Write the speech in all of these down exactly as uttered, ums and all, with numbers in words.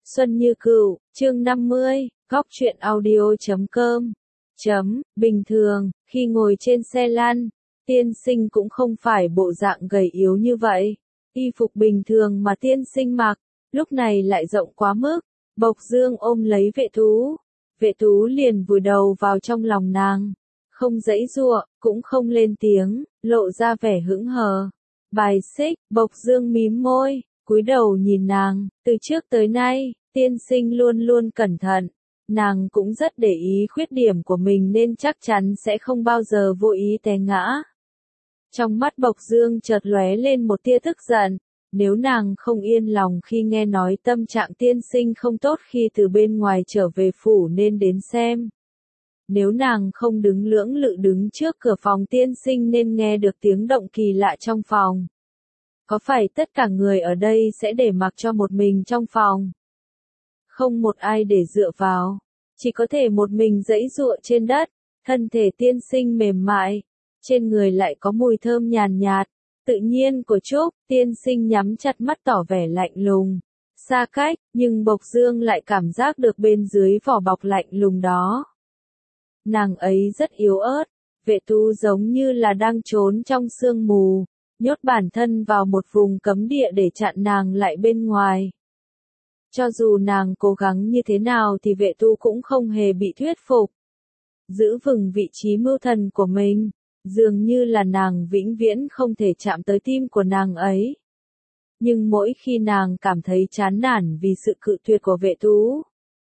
Xuân Như Cửu, chương năm mươi, góc truyện audio chấm com. Chấm, bình thường, khi ngồi trên xe lăn, tiên sinh cũng không phải bộ dạng gầy yếu như vậy. Y phục bình thường mà tiên sinh mặc, lúc này lại rộng quá mức. Bộc Dương ôm lấy Vệ Tú. Vệ Tú liền vùi đầu vào trong lòng nàng. Không giãy giụa, cũng không lên tiếng, lộ ra vẻ hững hờ. Bài xích, Bộc Dương mím môi, cúi đầu nhìn nàng, từ trước tới nay, tiên sinh luôn luôn cẩn thận. Nàng cũng rất để ý khuyết điểm của mình nên chắc chắn sẽ không bao giờ vô ý té ngã. Trong mắt Bộc Dương chợt lóe lên một tia tức giận. Nếu nàng không yên lòng khi nghe nói tâm trạng tiên sinh không tốt khi từ bên ngoài trở về phủ nên đến xem. Nếu nàng không đứng lưỡng lự đứng trước cửa phòng tiên sinh nên nghe được tiếng động kỳ lạ trong phòng. Có phải tất cả người ở đây sẽ để mặc cho một mình trong phòng? Không một ai để dựa vào, chỉ có thể một mình giãy giụa trên đất. Thân thể tiên sinh mềm mại, trên người lại có mùi thơm nhàn nhạt, tự nhiên của Trúc. Tiên sinh nhắm chặt mắt tỏ vẻ lạnh lùng, xa cách, nhưng Bộc Dương lại cảm giác được bên dưới vỏ bọc lạnh lùng đó. Nàng ấy rất yếu ớt, Vệ Tú giống như là đang trốn trong sương mù, nhốt bản thân vào một vùng cấm địa để chặn nàng lại bên ngoài. Cho dù nàng cố gắng như thế nào thì Vệ Tú cũng không hề bị thuyết phục. Giữ vững vị trí mưu thần của mình, dường như là nàng vĩnh viễn không thể chạm tới tim của nàng ấy. Nhưng mỗi khi nàng cảm thấy chán nản vì sự cự tuyệt của Vệ Tú,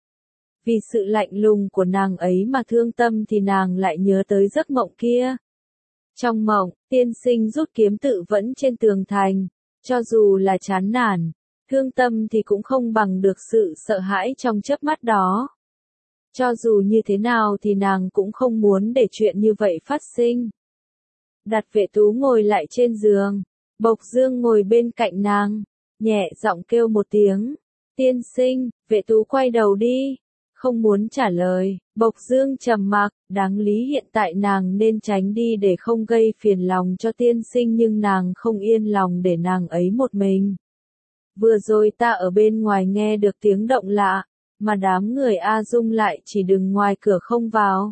vì sự lạnh lùng của nàng ấy mà thương tâm thì nàng lại nhớ tới giấc mộng kia. Trong mộng, tiên sinh rút kiếm tự vẫn trên tường thành, cho dù là chán nản, thương tâm thì cũng không bằng được sự sợ hãi trong chớp mắt đó. Cho dù như thế nào thì nàng cũng không muốn để chuyện như vậy phát sinh. Đặt Vệ Tú ngồi lại trên giường, Bộc Dương ngồi bên cạnh nàng, nhẹ giọng kêu một tiếng, tiên sinh. Vệ Tú quay đầu đi, không muốn trả lời. Bộc Dương trầm mặc, đáng lý hiện tại nàng nên tránh đi để không gây phiền lòng cho tiên sinh nhưng nàng không yên lòng để nàng ấy một mình. Vừa rồi ta ở bên ngoài nghe được tiếng động lạ, mà đám người A Dung lại chỉ đứng ngoài cửa không vào.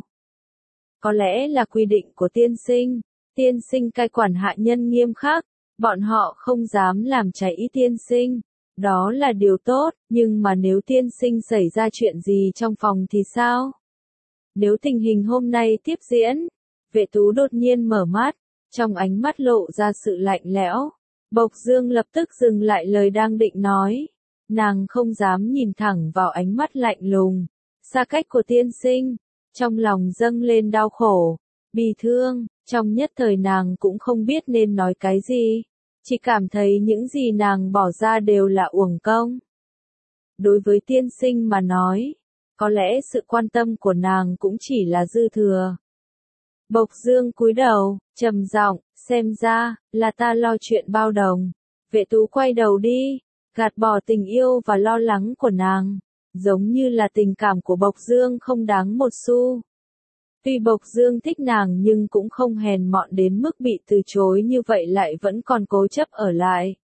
Có lẽ là quy định của tiên sinh, tiên sinh cai quản hạ nhân nghiêm khắc, bọn họ không dám làm cháy ý tiên sinh. Đó là điều tốt, nhưng mà nếu tiên sinh xảy ra chuyện gì trong phòng thì sao? Nếu tình hình hôm nay tiếp diễn, Vệ Tú đột nhiên mở mắt, trong ánh mắt lộ ra sự lạnh lẽo. Bộc Dương lập tức dừng lại lời đang định nói. Nàng không dám nhìn thẳng vào ánh mắt lạnh lùng, xa cách của tiên sinh. Trong lòng dâng lên đau khổ, bi thương, trong nhất thời nàng cũng không biết nên nói cái gì. Chỉ cảm thấy những gì nàng bỏ ra đều là uổng công. Đối với tiên sinh mà nói, có lẽ sự quan tâm của nàng cũng chỉ là dư thừa. Bộc Dương cúi đầu, trầm giọng, xem ra, là ta lo chuyện bao đồng. Vệ Tú quay đầu đi, gạt bỏ tình yêu và lo lắng của nàng, giống như là tình cảm của Bộc Dương không đáng một xu. Tuy Bộc Dương thích nàng nhưng cũng không hèn mọn đến mức bị từ chối như vậy lại vẫn còn cố chấp ở lại.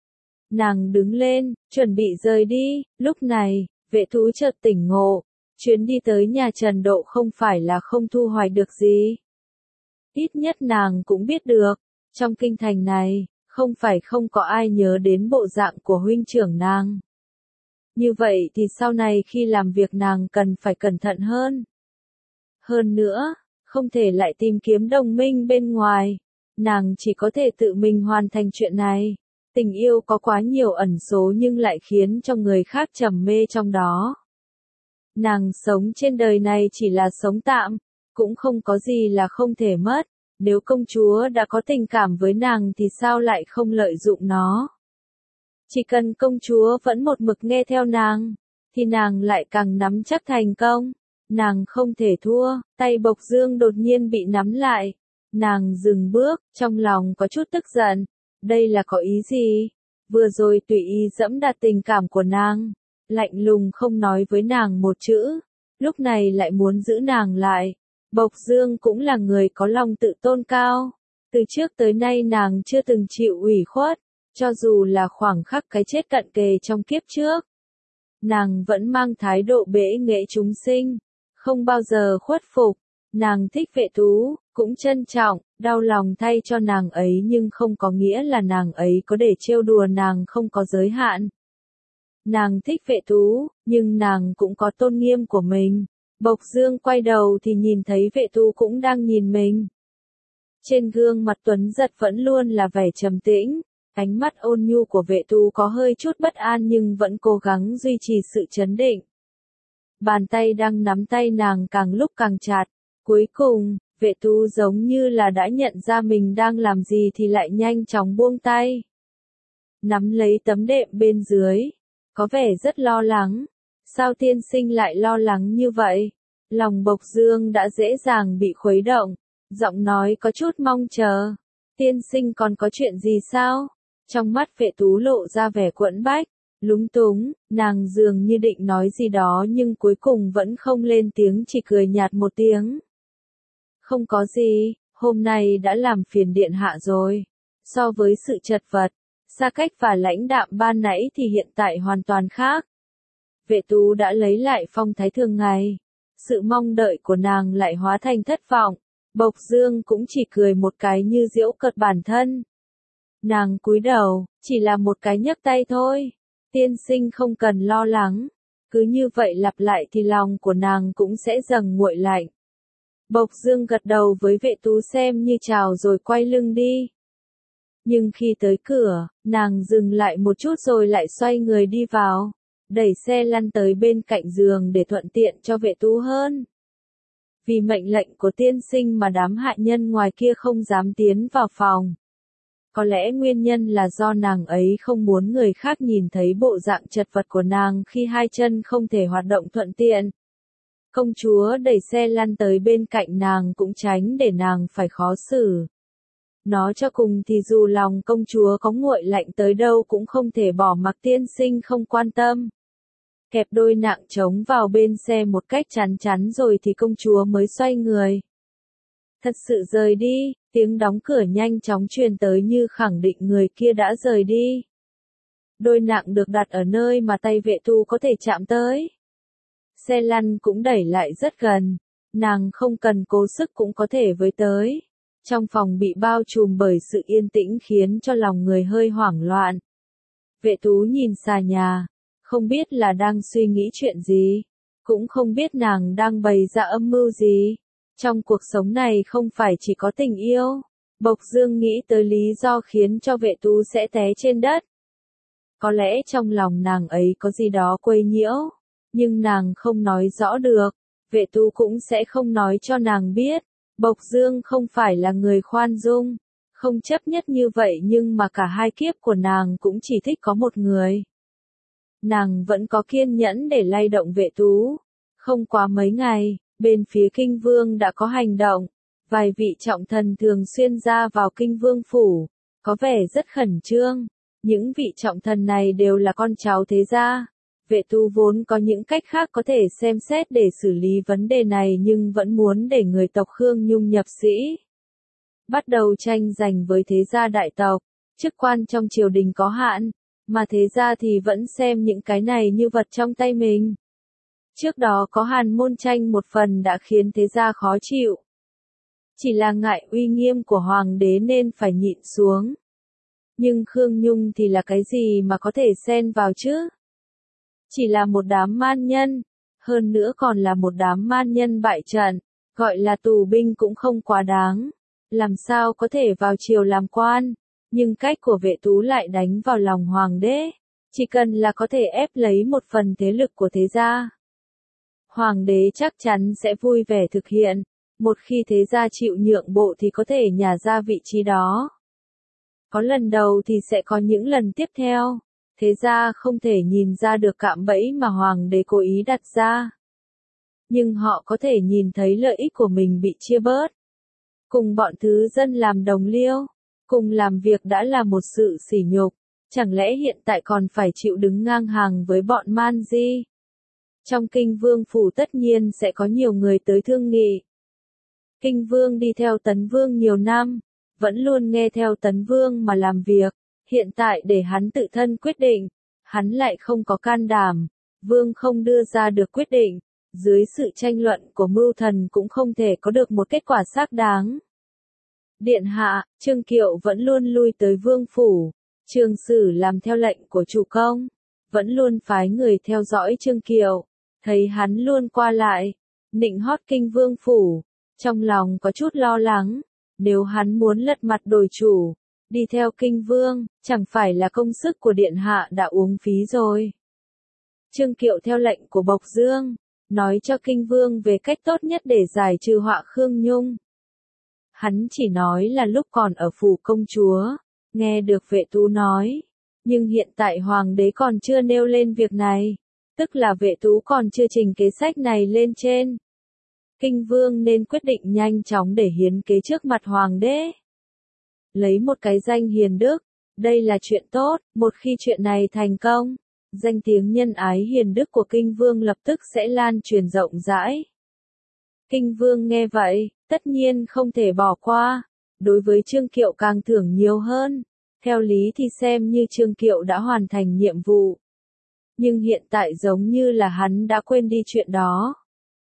Nàng đứng lên, chuẩn bị rời đi. Lúc này, Vệ Tú chợt tỉnh ngộ, chuyến đi tới nhà Trần Độ không phải là không thu hoạch được gì. Ít nhất nàng cũng biết được, trong kinh thành này, không phải không có ai nhớ đến bộ dạng của huynh trưởng nàng. Như vậy thì sau này khi làm việc nàng cần phải cẩn thận hơn. Hơn nữa, không thể lại tìm kiếm đồng minh bên ngoài, nàng chỉ có thể tự mình hoàn thành chuyện này. Tình yêu có quá nhiều ẩn số nhưng lại khiến cho người khác trầm mê trong đó. Nàng sống trên đời này chỉ là sống tạm, cũng không có gì là không thể mất. Nếu công chúa đã có tình cảm với nàng thì sao lại không lợi dụng nó? Chỉ cần công chúa vẫn một mực nghe theo nàng, thì nàng lại càng nắm chắc thành công. Nàng không thể thua. Tay Bộc Dương đột nhiên bị nắm lại. Nàng dừng bước, trong lòng có chút tức giận. Đây là có ý gì? Vừa rồi tùy ý dẫm đạp tình cảm của nàng, lạnh lùng không nói với nàng một chữ, lúc này lại muốn giữ nàng lại. Bộc Dương cũng là người có lòng tự tôn cao. Từ trước tới nay nàng chưa từng chịu ủy khuất, cho dù là khoảng khắc cái chết cận kề trong kiếp trước. nàng vẫn mang thái độ bẽ nghệ chúng sinh, không bao giờ khuất phục. Nàng thích Vệ Tú, cũng trân trọng, đau lòng thay cho nàng ấy nhưng không có nghĩa là nàng ấy có để trêu đùa nàng không có giới hạn. Nàng thích Vệ Tú, nhưng nàng cũng có tôn nghiêm của mình. Bộc Dương quay đầu thì nhìn thấy Vệ Tú cũng đang nhìn mình. Trên gương mặt Tuấn Giật vẫn luôn là vẻ trầm tĩnh, ánh mắt ôn nhu của Vệ Tú có hơi chút bất an nhưng vẫn cố gắng duy trì sự trấn định. Bàn tay đang nắm tay nàng càng lúc càng chặt, cuối cùng, Vệ Tú giống như là đã nhận ra mình đang làm gì thì lại nhanh chóng buông tay. Nắm lấy tấm đệm bên dưới, có vẻ rất lo lắng. Sao tiên sinh lại lo lắng như vậy? Lòng Bộc Dương đã dễ dàng bị khuấy động, giọng nói có chút mong chờ. Tiên sinh còn có chuyện gì sao? Trong mắt Vệ Tú lộ ra vẻ quẫn bách, lúng túng, nàng dường như định nói gì đó nhưng cuối cùng vẫn không lên tiếng, chỉ cười nhạt một tiếng. Không có gì, hôm nay đã làm phiền điện hạ rồi. So với sự chật vật, xa cách và lãnh đạm ban nãy thì hiện tại hoàn toàn khác. Vệ Tú đã lấy lại phong thái thường ngày. Sự mong đợi của nàng lại hóa thành thất vọng. Bộc Dương cũng chỉ cười một cái như giễu cợt bản thân. Nàng cúi đầu, chỉ là một cái nhấc tay thôi. Tiên sinh không cần lo lắng. Cứ như vậy lặp lại thì lòng của nàng cũng sẽ dần nguội lạnh. Bộc Dương gật đầu với Vệ Tú xem như chào rồi quay lưng đi. Nhưng khi tới cửa, nàng dừng lại một chút rồi lại xoay người đi vào, đẩy xe lăn tới bên cạnh giường để thuận tiện cho Vệ Tú hơn. Vì mệnh lệnh của tiên sinh mà đám hạ nhân ngoài kia không dám tiến vào phòng. Có lẽ nguyên nhân là do nàng ấy không muốn người khác nhìn thấy bộ dạng chật vật của nàng khi hai chân không thể hoạt động thuận tiện. Công chúa đẩy xe lăn tới bên cạnh nàng cũng tránh để nàng phải khó xử. Nói cho cùng thì dù lòng công chúa có nguội lạnh tới đâu cũng không thể bỏ mặc tiên sinh không quan tâm. Kẹp đôi nạng trống vào bên xe một cách chắn chắn rồi thì công chúa mới xoay người. Thật sự rời đi, tiếng đóng cửa nhanh chóng truyền tới như khẳng định người kia đã rời đi. Đôi nạng được đặt ở nơi mà tay Vệ Tú có thể chạm tới. Xe lăn cũng đẩy lại rất gần, nàng không cần cố sức cũng có thể với tới. Trong phòng bị bao trùm bởi sự yên tĩnh khiến cho lòng người hơi hoảng loạn. Vệ Tú nhìn xà nhà, không biết là đang suy nghĩ chuyện gì, cũng không biết nàng đang bày ra âm mưu gì. Trong cuộc sống này không phải chỉ có tình yêu. Bộc Dương nghĩ tới lý do khiến cho Vệ Tú sẽ té trên đất. Có lẽ trong lòng nàng ấy có gì đó quấy nhiễu, nhưng nàng không nói rõ được. Vệ Tú cũng sẽ không nói cho nàng biết. Bộc Dương không phải là người khoan dung, không chấp nhất như vậy nhưng mà cả hai kiếp của nàng cũng chỉ thích có một người. Nàng vẫn có kiên nhẫn để lay động Vệ Tú. Không quá mấy ngày, bên phía Kinh Vương đã có hành động. Vài vị trọng thần thường xuyên ra vào Kinh Vương phủ, có vẻ rất khẩn trương. Những vị trọng thần này đều là con cháu thế gia. Vệ Tú vốn có những cách khác có thể xem xét để xử lý vấn đề này nhưng vẫn muốn để người tộc Khương Nhung nhập sĩ. Bắt đầu tranh giành với thế gia đại tộc, chức quan trong triều đình có hạn, mà thế gia thì vẫn xem những cái này như vật trong tay mình. Trước đó có Hàn Môn tranh một phần đã khiến thế gia khó chịu. Chỉ là ngại uy nghiêm của hoàng đế nên phải nhịn xuống. Nhưng Khương Nhung thì là cái gì mà có thể xen vào chứ? Chỉ là một đám man nhân, hơn nữa còn là một đám man nhân bại trận, gọi là tù binh cũng không quá đáng. Làm sao có thể vào triều làm quan, nhưng cách của Vệ Tú lại đánh vào lòng hoàng đế. Chỉ cần là có thể ép lấy một phần thế lực của thế gia, hoàng đế chắc chắn sẽ vui vẻ thực hiện. Một khi thế gia chịu nhượng bộ thì có thể nhả ra vị trí đó. Có lần đầu thì sẽ có những lần tiếp theo. Thế gia không thể nhìn ra được cạm bẫy mà hoàng đế cố ý đặt ra. Nhưng họ có thể nhìn thấy lợi ích của mình bị chia bớt. Cùng bọn thứ dân làm đồng liêu, cùng làm việc đã là một sự sỉ nhục. Chẳng lẽ hiện tại còn phải chịu đứng ngang hàng với bọn man di? Trong Kinh Vương phủ tất nhiên sẽ có nhiều người tới thương nghị. Kinh Vương đi theo Tấn Vương nhiều năm, vẫn luôn nghe theo Tấn Vương mà làm việc. Hiện tại để hắn tự thân quyết định, hắn lại không có can đảm, Vương không đưa ra được quyết định, dưới sự tranh luận của mưu thần cũng không thể có được một kết quả xác đáng. Điện hạ, Trương Kiệu vẫn luôn lui tới vương phủ, Trường Sử làm theo lệnh của chủ công, vẫn luôn phái người theo dõi Trương Kiệu, thấy hắn luôn qua lại, nịnh hót kinh vương phủ, trong lòng có chút lo lắng, nếu hắn muốn lật mặt đổi chủ, đi theo kinh vương, chẳng phải là công sức của điện hạ đã uống phí rồi. Trương Kiệu theo lệnh của Bộc Dương, nói cho kinh vương về cách tốt nhất để giải trừ họa Khương Nhung. Hắn chỉ nói là lúc còn ở phủ công chúa, nghe được vệ tú nói, nhưng hiện tại hoàng đế còn chưa nêu lên việc này, tức là vệ tú còn chưa trình kế sách này lên trên. Kinh vương nên quyết định nhanh chóng để hiến kế trước mặt hoàng đế. Lấy một cái danh hiền đức, đây là chuyện tốt, một khi chuyện này thành công, danh tiếng nhân ái hiền đức của kinh vương lập tức sẽ lan truyền rộng rãi. Kinh vương nghe vậy, tất nhiên không thể bỏ qua, đối với Trương Kiệu càng thưởng nhiều hơn, theo lý thì xem như Trương Kiệu đã hoàn thành nhiệm vụ. Nhưng hiện tại giống như là hắn đã quên đi chuyện đó.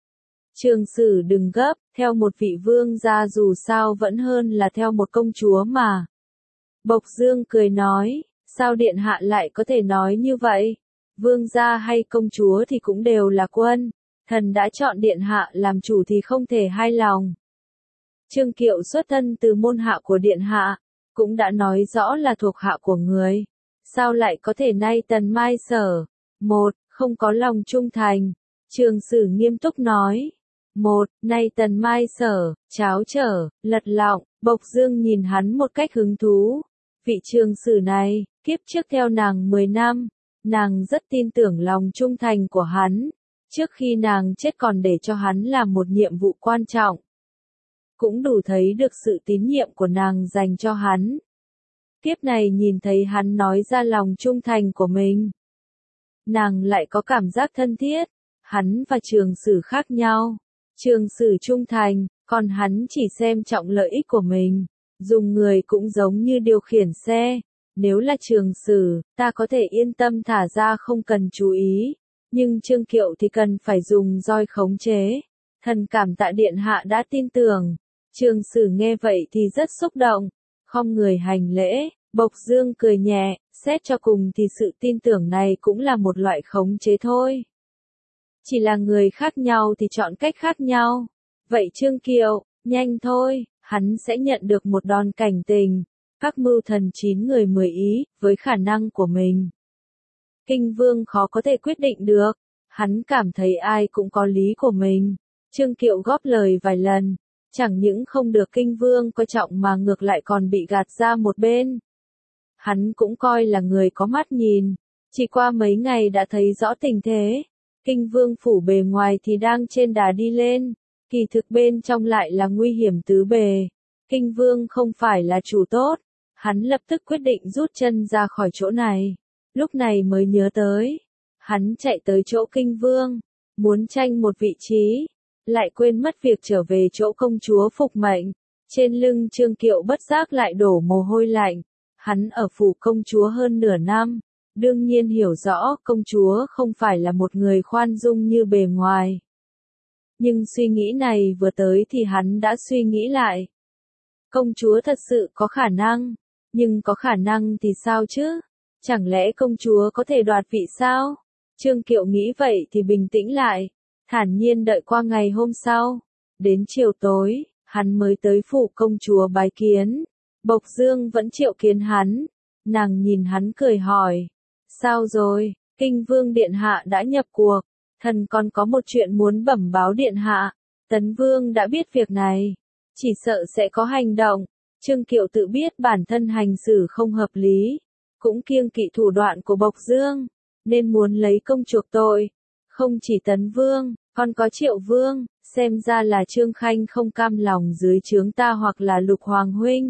Trường Sử đừng gấp, theo một vị vương gia dù sao vẫn hơn là theo một công chúa mà. Bộc Dương cười nói, sao điện hạ lại có thể nói như vậy? Vương gia hay công chúa thì cũng đều là quân, thần đã chọn điện hạ làm chủ thì không thể hai lòng. Trương Kiệu xuất thân từ môn hạ của điện hạ, cũng đã nói rõ là thuộc hạ của người, sao lại có thể nay tần mai sở? Một, không có lòng trung thành. Trường Sử nghiêm túc nói. Một, nay tần mai sở, cháo trở, lật lọng. Bộc Dương nhìn hắn một cách hứng thú. Vị Trường Sử này, kiếp trước theo nàng mười năm, nàng rất tin tưởng lòng trung thành của hắn, trước khi nàng chết còn để cho hắn làm một nhiệm vụ quan trọng. Cũng đủ thấy được sự tín nhiệm của nàng dành cho hắn. Kiếp này nhìn thấy hắn nói ra lòng trung thành của mình, nàng lại có cảm giác thân thiết. Hắn và Trường Sử khác nhau. Trường Sử trung thành, còn hắn chỉ xem trọng lợi ích của mình. Dùng người cũng giống như điều khiển xe. Nếu là Trường Sử, ta có thể yên tâm thả ra không cần chú ý. Nhưng Trương Kiệu thì cần phải dùng roi khống chế. Thần cảm tạ điện hạ đã tin tưởng. Trường Sử nghe vậy thì rất xúc động. Khom người hành lễ. Bộc Dương cười nhẹ, xét cho cùng thì sự tin tưởng này cũng là một loại khống chế thôi. Chỉ là người khác nhau thì chọn cách khác nhau. Vậy Trương Kiệu, nhanh thôi, hắn sẽ nhận được một đòn cảnh tình. Các mưu thần chín người mười ý, với khả năng của mình. Kinh vương khó có thể quyết định được. Hắn cảm thấy ai cũng có lý của mình. Trương Kiệu góp lời vài lần. Chẳng những không được kinh vương coi trọng mà ngược lại còn bị gạt ra một bên. Hắn cũng coi là người có mắt nhìn. Chỉ qua mấy ngày đã thấy rõ tình thế. Kinh vương phủ bề ngoài thì đang trên đà đi lên. Kỳ thực bên trong lại là nguy hiểm tứ bề. Kinh vương không phải là chủ tốt. Hắn lập tức quyết định rút chân ra khỏi chỗ này. Lúc này mới nhớ tới. Hắn chạy tới chỗ kinh vương. Muốn tranh một vị trí. Lại quên mất việc trở về chỗ công chúa phục mệnh. Trên lưng Trương Kiệu bất giác lại đổ mồ hôi lạnh. Hắn ở phủ công chúa hơn nửa năm. Đương nhiên hiểu rõ công chúa không phải là một người khoan dung như bề ngoài. Nhưng suy nghĩ này vừa tới thì hắn đã suy nghĩ lại. Công chúa thật sự có khả năng. Nhưng có khả năng thì sao chứ? Chẳng lẽ công chúa có thể đoạt vị sao? Trương Kiệu nghĩ vậy thì bình tĩnh lại. Thản nhiên đợi qua ngày hôm sau. Đến chiều tối, hắn mới tới phủ công chúa bái kiến. Bộc Dương vẫn triệu kiến hắn. Nàng nhìn hắn cười hỏi. Sao rồi, kinh vương điện hạ đã nhập cuộc. Thần còn có một chuyện muốn bẩm báo điện hạ. Tấn vương đã biết việc này. Chỉ sợ sẽ có hành động. Trương Kiệu tự biết bản thân hành xử không hợp lý. Cũng kiêng kỵ thủ đoạn của Bộc Dương. Nên muốn lấy công chuộc tội. Không chỉ Tấn vương, còn có Triệu vương. Xem ra là Trương Khanh không cam lòng dưới trướng ta hoặc là Lục Hoàng huynh.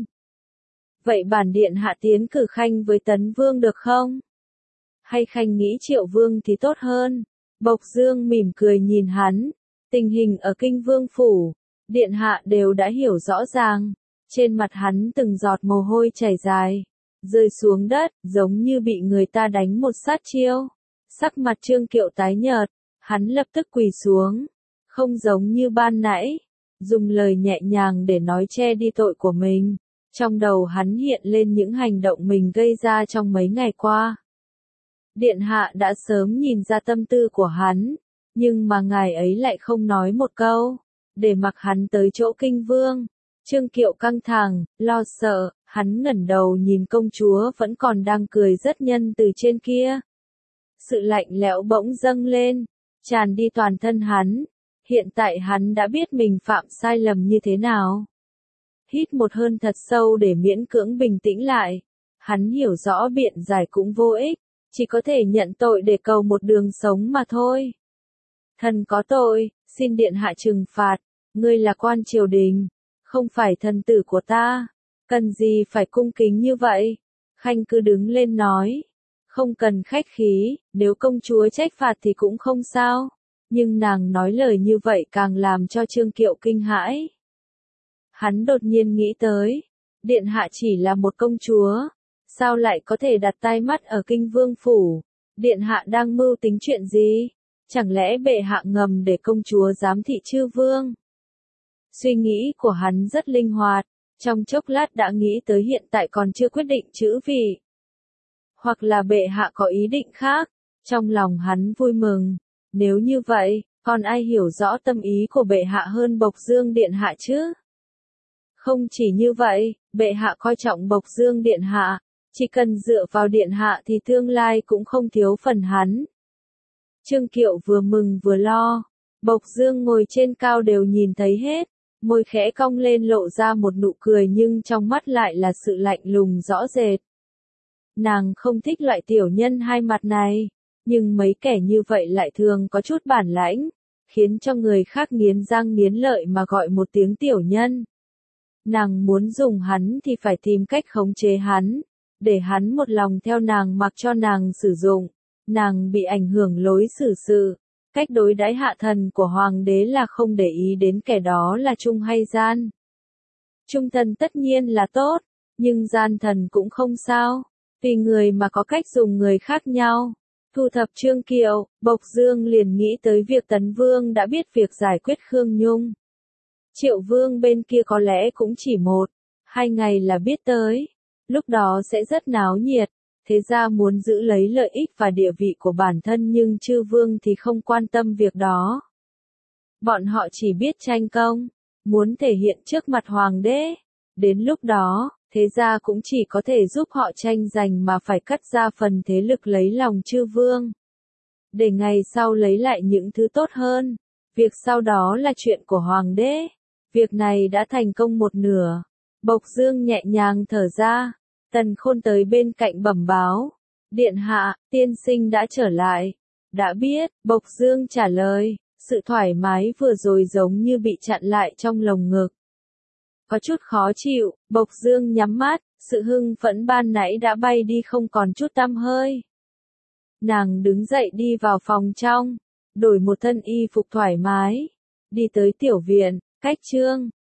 Vậy bản điện hạ tiến cử Khanh với Tấn vương được không? Hay Khanh nghĩ Triệu vương thì tốt hơn? Bộc Dương mỉm cười nhìn hắn. Tình hình ở kinh vương phủ, điện hạ đều đã hiểu rõ ràng. Trên mặt hắn từng giọt mồ hôi chảy dài, rơi xuống đất, giống như bị người ta đánh một sát chiêu. Sắc mặt Trương Kiệu tái nhợt, hắn lập tức quỳ xuống, không giống như ban nãy, dùng lời nhẹ nhàng để nói che đi tội của mình. Trong đầu hắn hiện lên những hành động mình gây ra trong mấy ngày qua. Điện hạ đã sớm nhìn ra tâm tư của hắn, nhưng mà ngài ấy lại không nói một câu, để mặc hắn tới chỗ kinh vương. Trương Kiệu căng thẳng, lo sợ, hắn ngẩng đầu nhìn công chúa vẫn còn đang cười rất nhân từ trên kia. Sự lạnh lẽo bỗng dâng lên, tràn đi toàn thân hắn. Hiện tại hắn đã biết mình phạm sai lầm như thế nào. Hít một hơi thật sâu để miễn cưỡng bình tĩnh lại. Hắn hiểu rõ biện giải cũng vô ích, chỉ có thể nhận tội để cầu một đường sống mà thôi. Thần có tội, xin điện hạ trừng phạt, ngươi là quan triều đình, không phải thần tử của ta, cần gì phải cung kính như vậy. Khanh cứ đứng lên nói, không cần khách khí, nếu công chúa trách phạt thì cũng không sao. Nhưng nàng nói lời như vậy càng làm cho Trương Kiệu kinh hãi. Hắn đột nhiên nghĩ tới, điện hạ chỉ là một công chúa, sao lại có thể đặt tai mắt ở kinh vương phủ, điện hạ đang mưu tính chuyện gì, chẳng lẽ bệ hạ ngầm để công chúa giám thị chư vương. Suy nghĩ của hắn rất linh hoạt, trong chốc lát đã nghĩ tới hiện tại còn chưa quyết định chữ vị. Hoặc là bệ hạ có ý định khác, trong lòng hắn vui mừng. Nếu như vậy, còn ai hiểu rõ tâm ý của bệ hạ hơn Bộc Dương điện hạ chứ? Không chỉ như vậy, bệ hạ coi trọng Bộc Dương điện hạ, chỉ cần dựa vào điện hạ thì tương lai cũng không thiếu phần hắn. Trương Kiệu vừa mừng vừa lo, Bộc Dương ngồi trên cao đều nhìn thấy hết, môi khẽ cong lên lộ ra một nụ cười nhưng trong mắt lại là sự lạnh lùng rõ rệt. Nàng không thích loại tiểu nhân hai mặt này. Nhưng mấy kẻ như vậy lại thường có chút bản lãnh, khiến cho người khác nghiến răng nghiến lợi mà gọi một tiếng tiểu nhân. Nàng muốn dùng hắn thì phải tìm cách khống chế hắn, để hắn một lòng theo nàng mặc cho nàng sử dụng. Nàng bị ảnh hưởng lối xử sự, cách đối đãi hạ thần của hoàng đế là không để ý đến kẻ đó là trung hay gian. Trung thần tất nhiên là tốt, nhưng gian thần cũng không sao, tùy người mà có cách dùng người khác nhau. Thu thập Trương Kiệu, Bộc Dương liền nghĩ tới việc Tấn Vương đã biết việc giải quyết Khương Nhung. Triệu Vương bên kia có lẽ cũng chỉ một, hai ngày là biết tới. Lúc đó sẽ rất náo nhiệt, thế ra muốn giữ lấy lợi ích và địa vị của bản thân nhưng chư Vương thì không quan tâm việc đó. Bọn họ chỉ biết tranh công, muốn thể hiện trước mặt Hoàng đế. Đến lúc đó, thế ra cũng chỉ có thể giúp họ tranh giành mà phải cắt ra phần thế lực lấy lòng chư vương. Để ngày sau lấy lại những thứ tốt hơn. Việc sau đó là chuyện của hoàng đế. Việc này đã thành công một nửa. Bộc Dương nhẹ nhàng thở ra. Tần Khôn tới bên cạnh bẩm báo. Điện hạ, tiên sinh đã trở lại. Đã biết, Bộc Dương trả lời. Sự thoải mái vừa rồi giống như bị chặn lại trong lồng ngực. Có chút khó chịu, Bộc Dương nhắm mắt, sự hưng phẫn ban nãy đã bay đi không còn chút tăm hơi. Nàng đứng dậy đi vào phòng trong, đổi một thân y phục thoải mái, đi tới tiểu viện, cách Trương